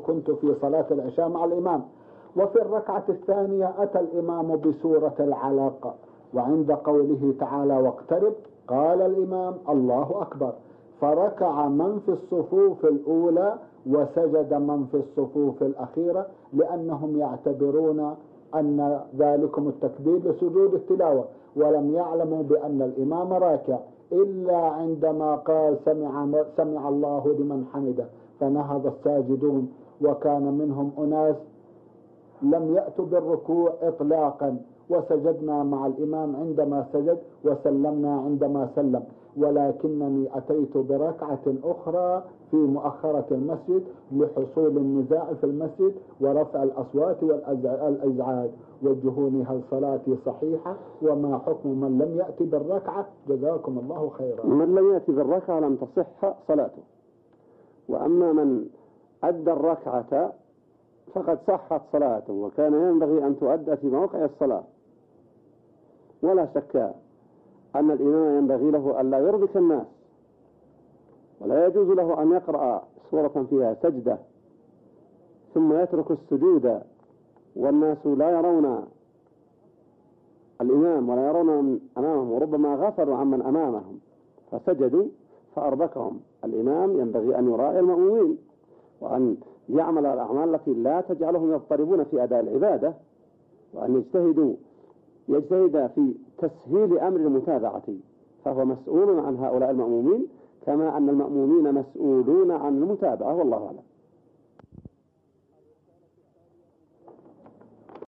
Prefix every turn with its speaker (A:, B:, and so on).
A: كنت في صلاة العشاء مع الإمام. وفي الركعة الثانية أتى الإمام بسورة العلق، وعند قوله تعالى واقترب قال الإمام الله أكبر، فركع من في الصفوف الأولى وسجد من في الصفوف الأخيرة، لأنهم يعتبرون أن ذلكم التكبير لسجود التلاوة، ولم يعلموا بأن الإمام راكع إلا عندما قال سمع الله لمن حمده، فنهض الساجدون. وكان منهم أناس لم يأتوا بالركوع إطلاقا، وسجدنا مع الإمام عندما سجد وسلمنا عندما سلم، ولكنني أتيت بركعة أخرى في مؤخرة المسجد لحصول النزاع في المسجد ورفع الأصوات والإزعاج. وجهوني هل صلاتي صحيحة؟ وما حكم من لم يأتي بالركعة؟ جزاكم الله خيرا.
B: من لم يأتي بالركعة لم تصح صلاته، وأما من أدى الركعة فقد صحت صلاته، وكان ينبغي أن تؤدى في موقع الصلاة. ولا شك أن الإمام ينبغي له أن لا يربك الناس، ولا يجوز له أن يقرأ سورة فيها سجدة ثم يترك السجود والناس لا يرون الإمام ولا يرون من أمامهم، وربما غفلوا عمن أمامهم فسجدوا فأربكهم. الإمام ينبغي أن يراعي المأمومين وأن يعمل الأعمال التي لا تجعلهم يضطربون في أداء العبادة، وأن يجتهد في تسهيل أمر المتابعة، فهو مسؤول عن هؤلاء المأمومين كما أن المأمومين مسؤولون عن المتابعة، والله أعلم.